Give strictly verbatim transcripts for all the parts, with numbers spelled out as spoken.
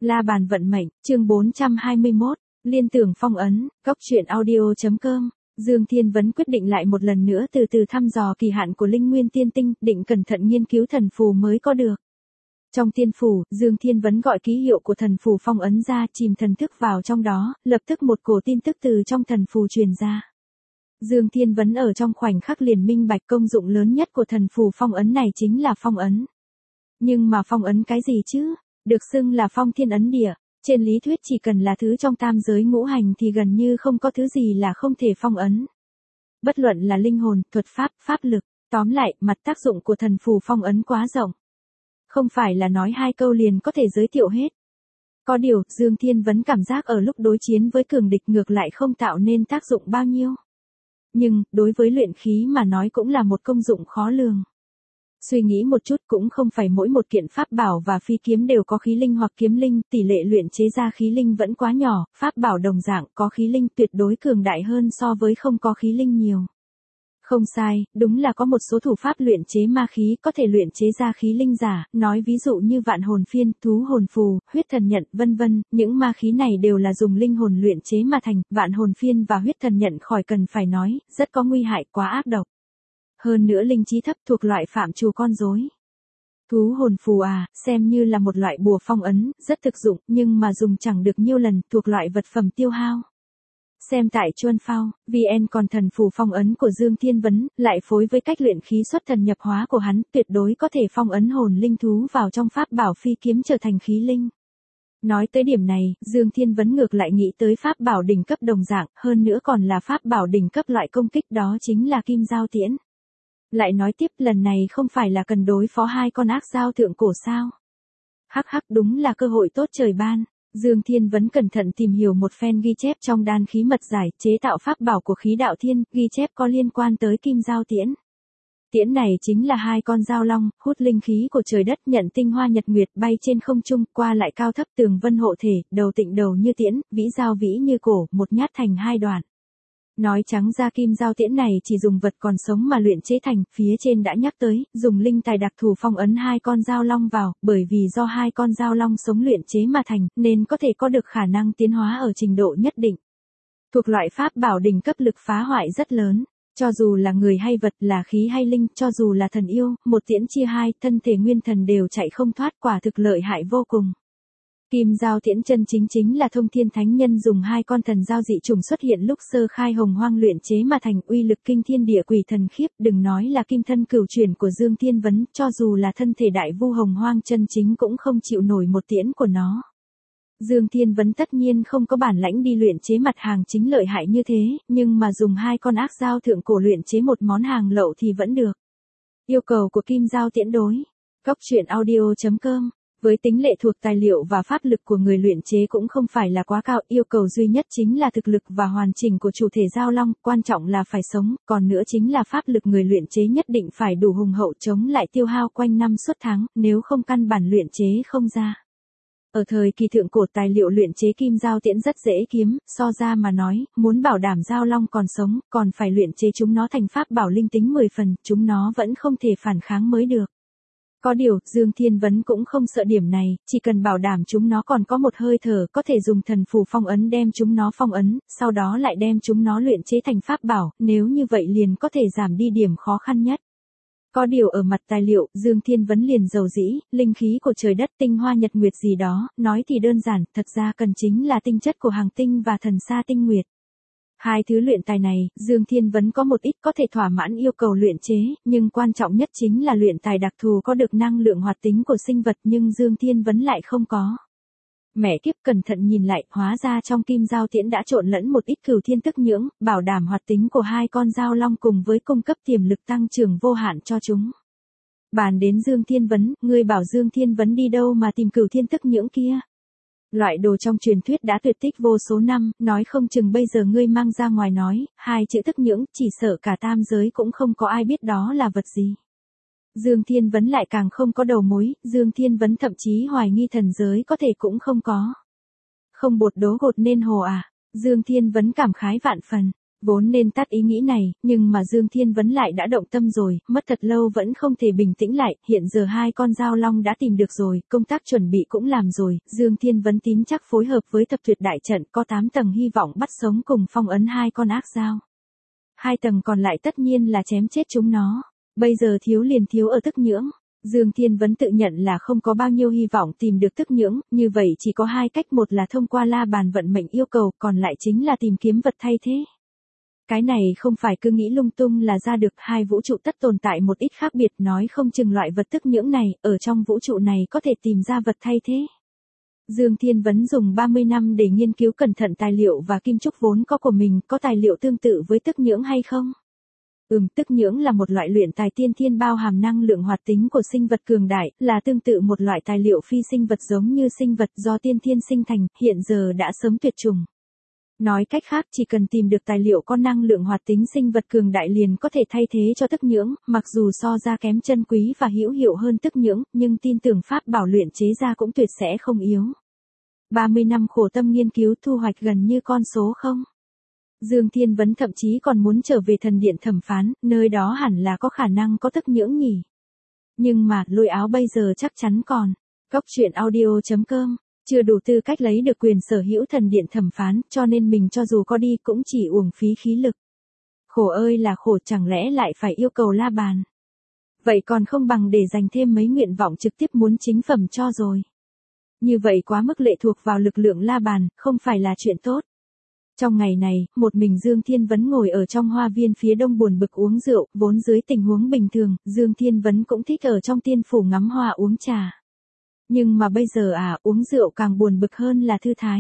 La bàn vận mệnh, chương bốn trăm hai mươi mốt, liên tưởng phong ấn, góc truyện audio.com. Dương Thiên Vấn quyết định lại một lần nữa từ từ thăm dò kỳ hạn của linh nguyên tiên tinh, định cẩn thận nghiên cứu thần phù mới có được. Trong tiên phủ, Dương Thiên Vấn gọi ký hiệu của thần phù phong ấn ra, chìm thần thức vào trong đó, lập tức một cổ tin tức từ trong thần phù truyền ra. Dương Thiên Vấn ở trong khoảnh khắc liền minh bạch công dụng lớn nhất của thần phù phong ấn này chính là phong ấn. Nhưng mà phong ấn cái gì chứ? Được xưng là phong thiên ấn địa. Trên lý thuyết chỉ cần là thứ trong tam giới ngũ hành thì gần như không có thứ gì là không thể phong ấn. Bất luận là linh hồn, thuật pháp, pháp lực, tóm lại, mặt tác dụng của thần phù phong ấn quá rộng. Không phải là nói hai câu liền có thể giới thiệu hết. Có điều, Dương Thiên Vấn cảm giác ở lúc đối chiến với cường địch ngược lại không tạo nên tác dụng bao nhiêu. Nhưng, đối với luyện khí mà nói cũng là một công dụng khó lường. Suy nghĩ một chút, cũng không phải mỗi một kiện pháp bảo và phi kiếm đều có khí linh hoặc kiếm linh, tỷ lệ luyện chế ra khí linh vẫn quá nhỏ, pháp bảo đồng dạng có khí linh tuyệt đối cường đại hơn so với không có khí linh nhiều. Không sai, đúng là có một số thủ pháp luyện chế ma khí có thể luyện chế ra khí linh giả, nói ví dụ như vạn hồn phiên, thú hồn phù, huyết thần nhận, vân vân, những ma khí này đều là dùng linh hồn luyện chế mà thành, vạn hồn phiên và huyết thần nhận khỏi cần phải nói, rất có nguy hại, quá ác độc. Hơn nữa linh trí thấp thuộc loại phạm trù con rối. Thú hồn phù à, xem như là một loại bùa phong ấn, rất thực dụng, nhưng mà dùng chẳng được nhiêu lần, thuộc loại vật phẩm tiêu hao. Xem tại Chuân Phao, vê en còn thần phù phong ấn của Dương Thiên Vấn, lại phối với cách luyện khí xuất thần nhập hóa của hắn, tuyệt đối có thể phong ấn hồn linh thú vào trong pháp bảo phi kiếm trở thành khí linh. Nói tới điểm này, Dương Thiên Vấn ngược lại nghĩ tới pháp bảo đỉnh cấp đồng dạng, hơn nữa còn là pháp bảo đỉnh cấp loại công kích, đó chính là kim giao tiễn. Lại nói tiếp, lần này không phải là cần đối phó hai con ác giao thượng cổ sao? Hắc hắc, đúng là cơ hội tốt trời ban. Dương Thiên Vấn cẩn thận tìm hiểu một phen ghi chép trong đan khí mật giải, chế tạo pháp bảo của khí đạo thiên, ghi chép có liên quan tới kim giao tiễn. Tiễn này chính là hai con dao long, hút linh khí của trời đất, nhận tinh hoa nhật nguyệt, bay trên không trung, qua lại cao thấp tường vân hộ thể, đầu tịnh đầu như tiễn, vĩ dao vĩ như cổ, một nhát thành hai đoạn. Nói trắng ra kim giao tiễn này chỉ dùng vật còn sống mà luyện chế thành, phía trên đã nhắc tới, dùng linh tài đặc thù phong ấn hai con dao long vào, bởi vì do hai con dao long sống luyện chế mà thành, nên có thể có được khả năng tiến hóa ở trình độ nhất định. Thuộc loại pháp bảo đỉnh cấp lực phá hoại rất lớn, cho dù là người hay vật, là khí hay linh, cho dù là thần yêu, một tiễn chia hai, thân thể nguyên thần đều chạy không thoát, quả thực lợi hại vô cùng. Kim giao tiễn chân chính chính là Thông Thiên Thánh Nhân dùng hai con thần giao dị trùng xuất hiện lúc sơ khai hồng hoang luyện chế mà thành, uy lực kinh thiên địa quỷ thần khiếp, đừng nói là kim thân cửu chuyển của Dương Thiên Vấn, cho dù là thân thể đại vu hồng hoang chân chính cũng không chịu nổi một tiễn của nó. Dương Thiên Vấn tất nhiên không có bản lãnh đi luyện chế mặt hàng chính lợi hại như thế, nhưng mà dùng hai con ác giao thượng cổ luyện chế một món hàng lậu thì vẫn được. Yêu cầu của kim giao tiễn đối. Góc truyện audio.com. Với tính lệ thuộc tài liệu và pháp lực của người luyện chế cũng không phải là quá cao, yêu cầu duy nhất chính là thực lực và hoàn chỉnh của chủ thể dao long, quan trọng là phải sống, còn nữa chính là pháp lực người luyện chế nhất định phải đủ hùng hậu chống lại tiêu hao quanh năm suốt tháng, nếu không căn bản luyện chế không ra. Ở thời kỳ thượng cổ tài liệu luyện chế kim giao tiễn rất dễ kiếm, so ra mà nói, muốn bảo đảm dao long còn sống, còn phải luyện chế chúng nó thành pháp bảo linh tính mười phần, chúng nó vẫn không thể phản kháng mới được. Có điều, Dương Thiên Vấn cũng không sợ điểm này, chỉ cần bảo đảm chúng nó còn có một hơi thở, có thể dùng thần phù phong ấn đem chúng nó phong ấn, sau đó lại đem chúng nó luyện chế thành pháp bảo, nếu như vậy liền có thể giảm đi điểm khó khăn nhất. Có điều ở mặt tài liệu, Dương Thiên Vấn liền dầu dĩ, linh khí của trời đất, tinh hoa nhật nguyệt gì đó, nói thì đơn giản, thật ra cần chính là tinh chất của hàng tinh và thần sa tinh nguyệt. Hai thứ luyện tài này, Dương Thiên Vấn có một ít có thể thỏa mãn yêu cầu luyện chế, nhưng quan trọng nhất chính là luyện tài đặc thù có được năng lượng hoạt tính của sinh vật, nhưng Dương Thiên Vấn lại không có. Mẹ kiếp, cẩn thận nhìn lại, hóa ra trong kim giao tiễn đã trộn lẫn một ít cửu thiên tức nhưỡng, bảo đảm hoạt tính của hai con dao long cùng với cung cấp tiềm lực tăng trưởng vô hạn cho chúng. Bàn đến Dương Thiên Vấn, ngươi bảo Dương Thiên Vấn đi đâu mà tìm cửu thiên tức nhưỡng kia? Loại đồ trong truyền thuyết đã tuyệt tích vô số năm, nói không chừng bây giờ ngươi mang ra ngoài nói, hai chữ tức nhưỡng, chỉ sợ cả tam giới cũng không có ai biết đó là vật gì. Dương Thiên Vấn lại càng không có đầu mối, Dương Thiên Vấn thậm chí hoài nghi thần giới có thể cũng không có. Không bột đố gột nên hồ à, Dương Thiên Vấn cảm khái vạn phần. Vốn nên tắt ý nghĩ này, nhưng mà Dương Thiên Vấn lại đã động tâm rồi, mất thật lâu vẫn không thể bình tĩnh lại, hiện giờ hai con dao long đã tìm được rồi, công tác chuẩn bị cũng làm rồi, Dương Thiên Vấn tín chắc phối hợp với thập tuyệt đại trận có tám tầng hy vọng bắt sống cùng phong ấn hai con ác dao. Hai tầng còn lại tất nhiên là chém chết chúng nó, bây giờ thiếu liền thiếu ở tức nhưỡng. Dương Thiên Vấn tự nhận là không có bao nhiêu hy vọng tìm được tức nhưỡng, như vậy chỉ có hai cách, một là thông qua la bàn vận mệnh yêu cầu, còn lại chính là tìm kiếm vật thay thế. Cái này không phải cứ nghĩ lung tung là ra được, hai vũ trụ tất tồn tại một ít khác biệt, nói không chừng loại vật tức nhưỡng này, ở trong vũ trụ này có thể tìm ra vật thay thế. Dương Thiên Vấn dùng ba mươi năm để nghiên cứu cẩn thận tài liệu và kim trúc vốn có của mình, có tài liệu tương tự với tức nhưỡng hay không? Ừm, tức nhưỡng là một loại luyện tài tiên thiên bao hàm năng lượng hoạt tính của sinh vật cường đại, là tương tự một loại tài liệu phi sinh vật giống như sinh vật do tiên thiên sinh thành, hiện giờ đã sớm tuyệt chủng. Nói cách khác, chỉ cần tìm được tài liệu có năng lượng hoạt tính sinh vật cường đại liền có thể thay thế cho tức nhưỡng, mặc dù so ra kém chân quý và hữu hiệu hơn tức nhưỡng, nhưng tin tưởng pháp bảo luyện chế ra cũng tuyệt sẽ không yếu. ba mươi năm khổ tâm nghiên cứu thu hoạch gần như con số không. Dương Thiên Vấn thậm chí còn muốn trở về thần điện thẩm phán, nơi đó hẳn là có khả năng có tức nhưỡng nhỉ. Nhưng mà, Lôi Áo bây giờ chắc chắn còn. Cóc truyện audio chấm com, chưa đủ tư cách lấy được quyền sở hữu thần điện thẩm phán, cho nên mình cho dù có đi cũng chỉ uổng phí khí lực. Khổ ơi là khổ, chẳng lẽ lại phải yêu cầu la bàn. Vậy còn không bằng để dành thêm mấy nguyện vọng trực tiếp muốn chính phẩm cho rồi. Như vậy quá mức lệ thuộc vào lực lượng la bàn, không phải là chuyện tốt. Trong ngày này, một mình Dương Thiên Vấn ngồi ở trong hoa viên phía đông buồn bực uống rượu, vốn dưới tình huống bình thường, Dương Thiên Vấn cũng thích ở trong tiên phủ ngắm hoa uống trà. Nhưng mà bây giờ à, uống rượu càng buồn bực hơn là thư thái.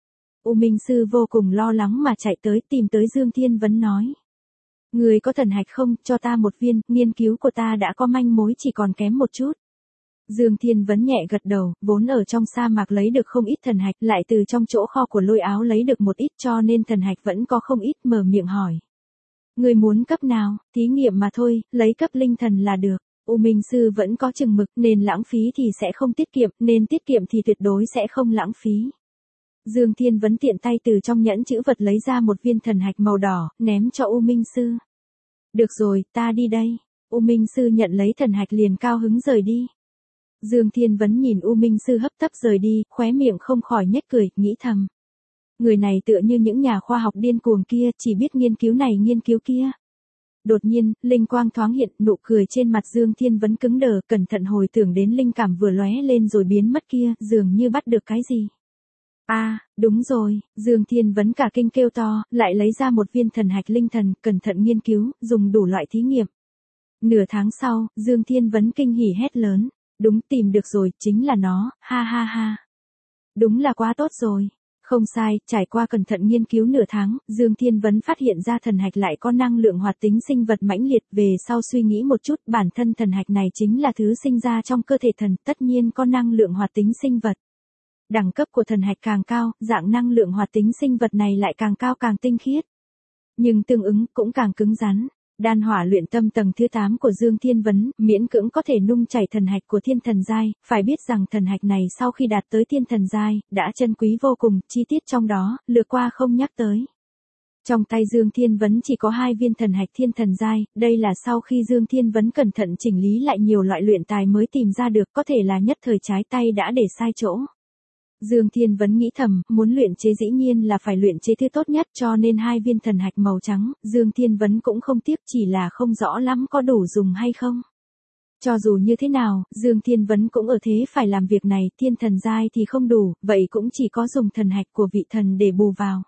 U Minh Sư vô cùng lo lắng mà chạy tới tìm tới Dương Thiên Vấn nói. Người có thần hạch không, cho ta một viên, nghiên cứu của ta đã có manh mối chỉ còn kém một chút. Dương Thiên Vấn nhẹ gật đầu, vốn ở trong sa mạc lấy được không ít thần hạch, lại từ trong chỗ kho của Lôi Áo lấy được một ít, cho nên thần hạch vẫn có không ít, mở miệng hỏi. Người muốn cấp nào, thí nghiệm mà thôi, lấy cấp linh thần là được. U Minh Sư vẫn có chừng mực, nên lãng phí thì sẽ không tiết kiệm, nên tiết kiệm thì tuyệt đối sẽ không lãng phí. Dương Thiên Vấn tiện tay từ trong nhẫn chữ vật lấy ra một viên thần hạch màu đỏ, ném cho U Minh Sư. Được rồi, ta đi đây. U Minh Sư nhận lấy thần hạch liền cao hứng rời đi. Dương Thiên Vấn nhìn U Minh Sư hấp tấp rời đi, khóe miệng không khỏi nhếch cười, nghĩ thầm. Người này tựa như những nhà khoa học điên cuồng kia, chỉ biết nghiên cứu này nghiên cứu kia. Đột nhiên, linh quang thoáng hiện, nụ cười trên mặt Dương Thiên Vấn cứng đờ, cẩn thận hồi tưởng đến linh cảm vừa lóe lên rồi biến mất kia, dường như bắt được cái gì. A, à, đúng rồi, Dương Thiên Vấn cả kinh kêu to, lại lấy ra một viên thần hạch linh thần, cẩn thận nghiên cứu, dùng đủ loại thí nghiệm. Nửa tháng sau, Dương Thiên Vấn kinh hỉ hét lớn. Đúng, tìm được rồi, chính là nó, ha ha ha. Đúng là quá tốt rồi. Không sai, trải qua cẩn thận nghiên cứu nửa tháng, Dương Thiên Vấn phát hiện ra thần hạch lại có năng lượng hoạt tính sinh vật mãnh liệt, về sau suy nghĩ một chút, bản thân thần hạch này chính là thứ sinh ra trong cơ thể thần, tất nhiên có năng lượng hoạt tính sinh vật. Đẳng cấp của thần hạch càng cao, dạng năng lượng hoạt tính sinh vật này lại càng cao càng tinh khiết. Nhưng tương ứng cũng càng cứng rắn. Đan hỏa luyện tâm tầng thứ tám của Dương Thiên Vấn, miễn cưỡng có thể nung chảy thần hạch của thiên thần giai, phải biết rằng thần hạch này sau khi đạt tới thiên thần giai, đã chân quý vô cùng, chi tiết trong đó, lược qua không nhắc tới. Trong tay Dương Thiên Vấn chỉ có hai viên thần hạch thiên thần giai, đây là sau khi Dương Thiên Vấn cẩn thận chỉnh lý lại nhiều loại luyện tài mới tìm ra được, có thể là nhất thời trái tay đã để sai chỗ. Dương Thiên Vấn nghĩ thầm, muốn luyện chế dĩ nhiên là phải luyện chế thứ tốt nhất, cho nên hai viên thần hạch màu trắng, Dương Thiên Vấn cũng không tiếc, chỉ là không rõ lắm có đủ dùng hay không. Cho dù như thế nào, Dương Thiên Vấn cũng ở thế phải làm việc này, thiên thần giai thì không đủ, vậy cũng chỉ có dùng thần hạch của vị thần để bù vào.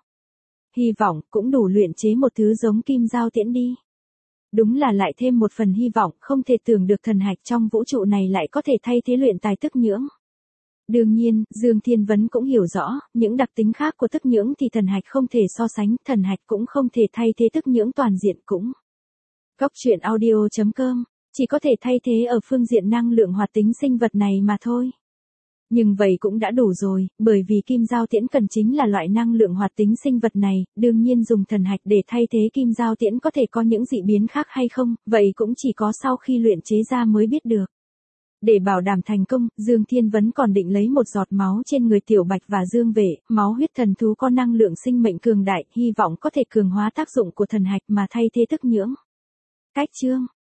Hy vọng cũng đủ luyện chế một thứ giống kim giao tiễn đi. Đúng là lại thêm một phần hy vọng, không thể tưởng được thần hạch trong vũ trụ này lại có thể thay thế luyện tài tức nhưỡng. Đương nhiên, Dương Thiên Vấn cũng hiểu rõ, những đặc tính khác của tức nhưỡng thì thần hạch không thể so sánh, thần hạch cũng không thể thay thế tức nhưỡng toàn diện cũng. Cóc truyện audio chấm com, chỉ có thể thay thế ở phương diện năng lượng hoạt tính sinh vật này mà thôi. Nhưng vậy cũng đã đủ rồi, bởi vì kim giao tiễn cần chính là loại năng lượng hoạt tính sinh vật này, đương nhiên dùng thần hạch để thay thế kim giao tiễn có thể có những dị biến khác hay không, vậy cũng chỉ có sau khi luyện chế ra mới biết được. Để bảo đảm thành công, Dương Thiên Vấn còn định lấy một giọt máu trên người Tiểu Bạch và Dương Vệ, máu huyết thần thú có năng lượng sinh mệnh cường đại, hy vọng có thể cường hóa tác dụng của thần hạch mà thay thế thức nhưỡng. Cách chương